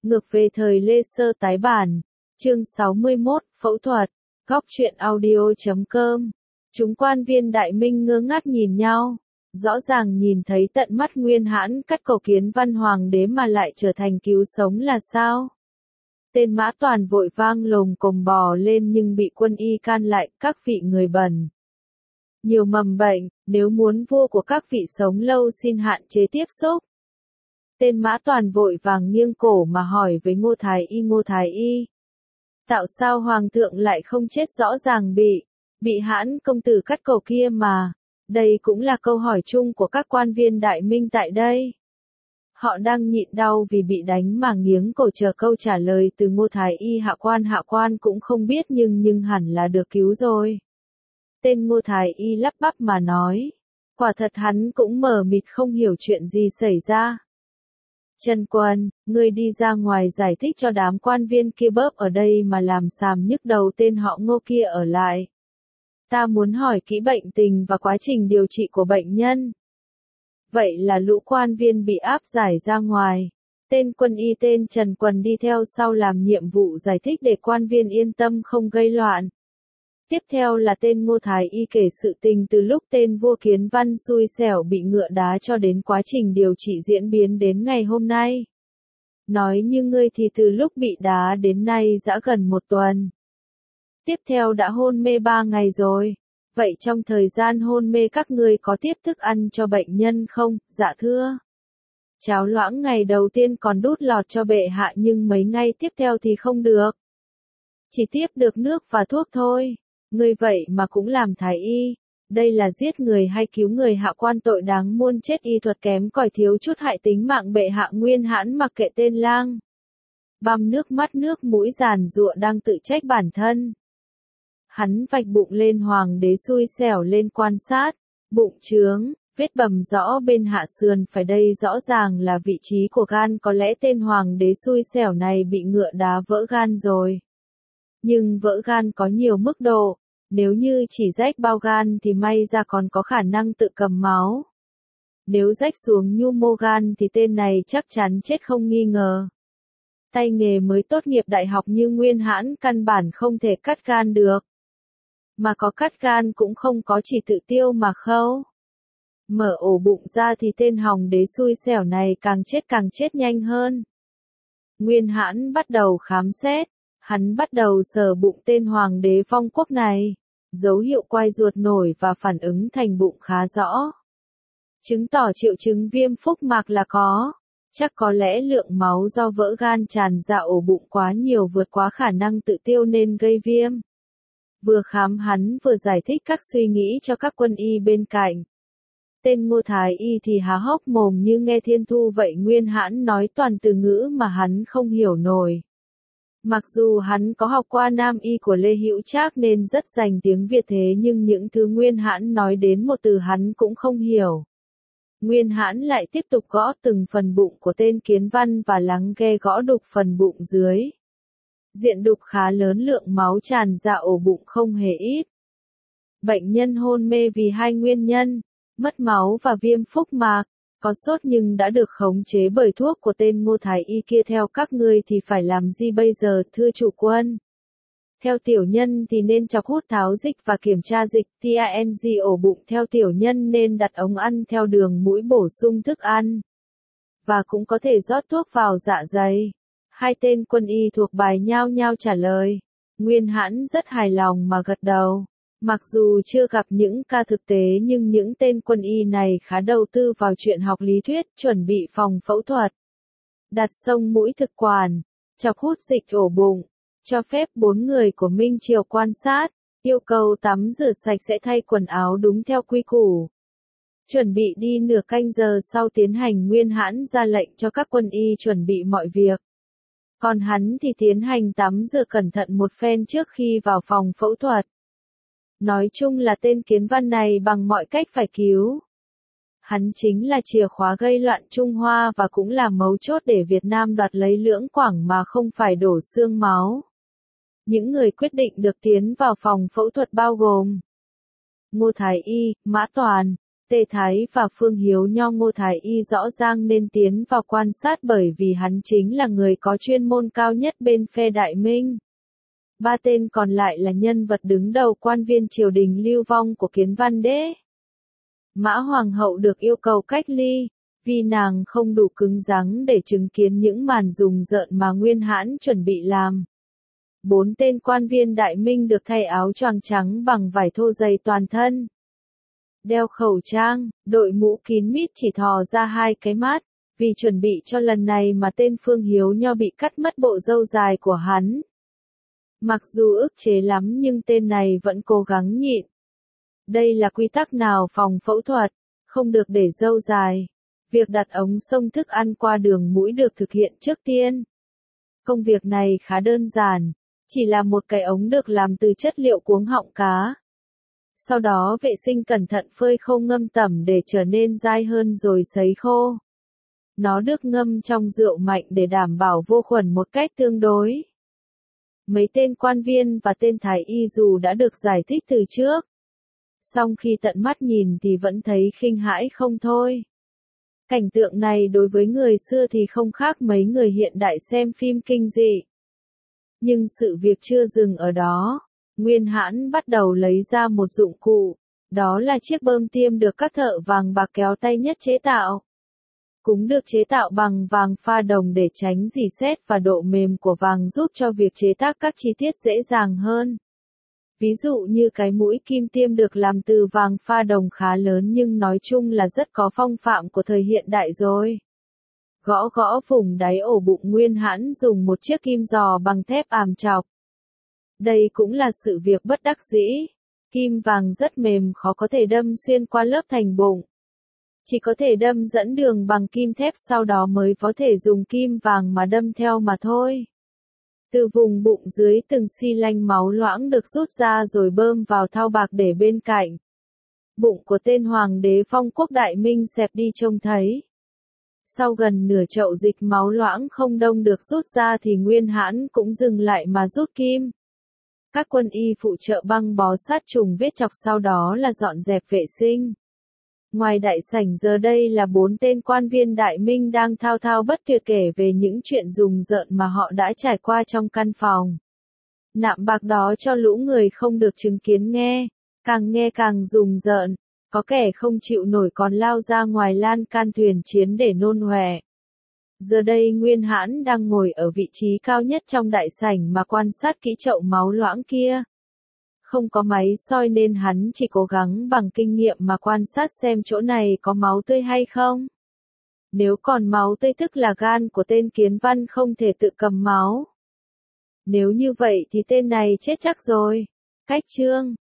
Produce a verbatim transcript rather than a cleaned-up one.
Ngược về thời Lê Sơ tái bản. Chương sáu mươi mốt, phẫu thuật. Góc truyện audio chấm com. Chúng quan viên Đại Minh ngơ ngác nhìn nhau. Rõ ràng nhìn thấy tận mắt Nguyên Hãn cắt cổ Kiến Văn Hoàng đế mà lại trở thành cứu sống là sao? Tên Mã Toàn vội vang lồm cồm bò lên nhưng bị quân y can lại, các vị người bẩn. Nhiều mầm bệnh, nếu muốn vua của các vị sống lâu xin hạn chế tiếp xúc. Tên Mã Toàn vội vàng nghiêng cổ mà hỏi với Ngô Thái Y Ngô Thái Y. Tạo sao Hoàng thượng lại không chết rõ ràng bị, bị Hãn công tử cắt cổ kia mà. Đây cũng là câu hỏi chung của các quan viên Đại Minh tại đây. Họ đang nhịn đau vì bị đánh mà nghiếng cổ chờ câu trả lời từ Ngô Thái Y. Hạ quan hạ quan cũng không biết nhưng nhưng hẳn là được cứu rồi. Tên Ngô Thái Y lắp bắp mà nói. Quả thật hắn cũng mờ mịt không hiểu chuyện gì xảy ra. Trần Quân, ngươi đi ra ngoài giải thích cho đám quan viên kia bớp ở đây mà làm xàm nhức đầu tên họ Ngô kia ở lại. Ta muốn hỏi kỹ bệnh tình và quá trình điều trị của bệnh nhân. Vậy là lũ quan viên bị áp giải ra ngoài. Tên quân y tên Trần Quân đi theo sau làm nhiệm vụ giải thích để quan viên yên tâm không gây loạn. Tiếp theo là tên Ngô Thái Y kể sự tình từ lúc tên vua Kiến Văn xui xẻo bị ngựa đá cho đến quá trình điều trị diễn biến đến ngày hôm nay. Nói như ngươi thì từ lúc bị đá đến nay đã gần một tuần. Tiếp theo đã hôn mê ba ngày rồi. Vậy trong thời gian hôn mê các ngươi có tiếp thức ăn cho bệnh nhân không? Dạ thưa. Cháo loãng ngày đầu tiên còn đút lọt cho bệ hạ nhưng mấy ngày tiếp theo thì không được. Chỉ tiếp được nước và thuốc thôi. Ngươi vậy mà cũng làm thái y. Đây là giết người hay cứu người? Hạ quan tội đáng muôn chết, y thuật kém cỏi thiếu chút hại tính mạng bệ hạ. Nguyên Hãn mặc kệ tên lang. Băm nước mắt nước mũi giàn giụa đang tự trách bản thân. Hắn vạch bụng lên hoàng đế xui xẻo lên quan sát, bụng trướng, vết bầm rõ bên hạ sườn phải, đây rõ ràng là vị trí của gan, có lẽ tên hoàng đế xui xẻo này bị ngựa đá vỡ gan rồi. Nhưng vỡ gan có nhiều mức độ, nếu như chỉ rách bao gan thì may ra còn có khả năng tự cầm máu. Nếu rách xuống nhu mô gan thì tên này chắc chắn chết không nghi ngờ. Tay nghề mới tốt nghiệp đại học như Nguyên Hãn căn bản không thể cắt gan được. Mà có cắt gan cũng không có chỉ tự tiêu mà khâu. Mở ổ bụng ra thì tên hòng đế xui xẻo này càng chết càng chết nhanh hơn. Nguyên Hãn bắt đầu khám xét. Hắn bắt đầu sờ bụng tên hoàng đế vong quốc này. Dấu hiệu quai ruột nổi và phản ứng thành bụng khá rõ. Chứng tỏ triệu chứng viêm phúc mạc là có. Chắc có lẽ lượng máu do vỡ gan tràn ra ổ bụng quá nhiều vượt quá khả năng tự tiêu nên gây viêm. Vừa khám hắn vừa giải thích các suy nghĩ cho các quân y bên cạnh. Tên Ngô Thái Y thì há hốc mồm như nghe thiên thu vậy. Nguyên Hãn nói toàn từ ngữ mà hắn không hiểu nổi. Mặc dù hắn có học qua Nam Y của Lê Hữu Trác nên rất dành tiếng Việt, thế nhưng những thứ Nguyên Hãn nói đến một từ hắn cũng không hiểu. Nguyên Hãn lại tiếp tục gõ từng phần bụng của tên Kiến Văn và lắng nghe gõ đục phần bụng dưới. Diện đục khá lớn, lượng máu tràn ra ổ bụng không hề ít. Bệnh nhân hôn mê vì hai nguyên nhân, mất máu và viêm phúc mạc. Có sốt nhưng đã được khống chế bởi thuốc của tên Ngô Thái Y kia. Theo các ngươi thì phải làm gì bây giờ thưa chủ quân? Theo tiểu nhân thì nên chọc hút tháo dịch và kiểm tra dịch tang ổ bụng. Theo tiểu nhân nên đặt ống ăn theo đường mũi bổ sung thức ăn. Và cũng có thể rót thuốc vào dạ dày. Hai tên quân y thuộc bài nhao nhao trả lời. Nguyên Hãn rất hài lòng mà gật đầu. Mặc dù chưa gặp những ca thực tế nhưng những tên quân y này khá đầu tư vào chuyện học lý thuyết, chuẩn bị phòng phẫu thuật. Đặt xông mũi thực quản, chọc hút dịch ổ bụng, cho phép bốn người của Minh Triều quan sát, yêu cầu tắm rửa sạch sẽ, thay quần áo đúng theo quy củ. Chuẩn bị đi nửa canh giờ sau tiến hành. Nguyên Hãn ra lệnh cho các quân y chuẩn bị mọi việc. Còn hắn thì tiến hành tắm rửa cẩn thận một phen trước khi vào phòng phẫu thuật. Nói chung là tên Kiến Văn này bằng mọi cách phải cứu. Hắn chính là chìa khóa gây loạn Trung Hoa và cũng là mấu chốt để Việt Nam đoạt lấy Lưỡng Quảng mà không phải đổ xương máu. Những người quyết định được tiến vào phòng phẫu thuật bao gồm Ngô Thái Y, Mã Toàn, Tề Thái và Phương Hiếu Nho Ngô Thái Y rõ ràng nên tiến vào quan sát bởi vì hắn chính là người có chuyên môn cao nhất bên phe Đại Minh. Ba tên còn lại là nhân vật đứng đầu quan viên triều đình lưu vong của Kiến Văn Đế. Mã Hoàng hậu được yêu cầu cách ly, vì nàng không đủ cứng rắn để chứng kiến những màn rùng rợn mà Nguyên Hãn chuẩn bị làm. Bốn tên quan viên Đại Minh được thay áo choàng trắng bằng vải thô dày toàn thân. Đeo khẩu trang, đội mũ kín mít chỉ thò ra hai cái mắt, vì chuẩn bị cho lần này mà tên Phương Hiếu Nho bị cắt mất bộ râu dài của hắn. Mặc dù ức chế lắm nhưng tên này vẫn cố gắng nhịn. Đây là quy tắc nào phòng phẫu thuật, không được để râu dài. Việc đặt ống xông thức ăn qua đường mũi được thực hiện trước tiên. Công việc này khá đơn giản, chỉ là một cái ống được làm từ chất liệu cuống họng cá. Sau đó vệ sinh cẩn thận phơi khô ngâm tẩm để trở nên dai hơn rồi sấy khô. Nó được ngâm trong rượu mạnh để đảm bảo vô khuẩn một cách tương đối. Mấy tên quan viên và tên thái y dù đã được giải thích từ trước, song khi tận mắt nhìn thì vẫn thấy khinh hãi không thôi. Cảnh tượng này đối với người xưa thì không khác mấy người hiện đại xem phim kinh dị. Nhưng sự việc chưa dừng ở đó. Nguyên Hãn bắt đầu lấy ra một dụng cụ, đó là chiếc bơm tiêm được các thợ vàng bạc kéo tay nhất chế tạo. Cũng được chế tạo bằng vàng pha đồng để tránh rỉ sét và độ mềm của vàng giúp cho việc chế tác các chi tiết dễ dàng hơn. Ví dụ như cái mũi kim tiêm được làm từ vàng pha đồng khá lớn nhưng nói chung là rất có phong phạm của thời hiện đại rồi. Gõ gõ vùng đáy ổ bụng Nguyên Hãn dùng một chiếc kim giò bằng thép àm chọc. Đây cũng là sự việc bất đắc dĩ. Kim vàng rất mềm khó có thể đâm xuyên qua lớp thành bụng. Chỉ có thể đâm dẫn đường bằng kim thép sau đó mới có thể dùng kim vàng mà đâm theo mà thôi. Từ vùng bụng dưới từng xi lanh máu loãng được rút ra rồi bơm vào thau bạc để bên cạnh. Bụng của tên hoàng đế Phong Quốc Đại Minh xẹp đi trông thấy. Sau gần nửa chậu dịch máu loãng không đông được rút ra thì Nguyên Hãn cũng dừng lại mà rút kim. Các quân y phụ trợ băng bó sát trùng vết chọc sau đó là dọn dẹp vệ sinh. Ngoài đại sảnh giờ đây là bốn tên quan viên Đại Minh đang thao thao bất tuyệt kể về những chuyện rùng rợn mà họ đã trải qua trong căn phòng. Nạm bạc đó cho lũ người không được chứng kiến nghe, càng nghe càng rùng rợn, có kẻ không chịu nổi còn lao ra ngoài lan can thuyền chiến để nôn ọe. Giờ đây Nguyên Hãn đang ngồi ở vị trí cao nhất trong đại sảnh mà quan sát kỹ chậu máu loãng kia. Không có máy soi nên hắn chỉ cố gắng bằng kinh nghiệm mà quan sát xem chỗ này có máu tươi hay không. Nếu còn máu tươi tức là gan của tên Kiến Văn không thể tự cầm máu. Nếu như vậy thì tên này chết chắc rồi. Cách chương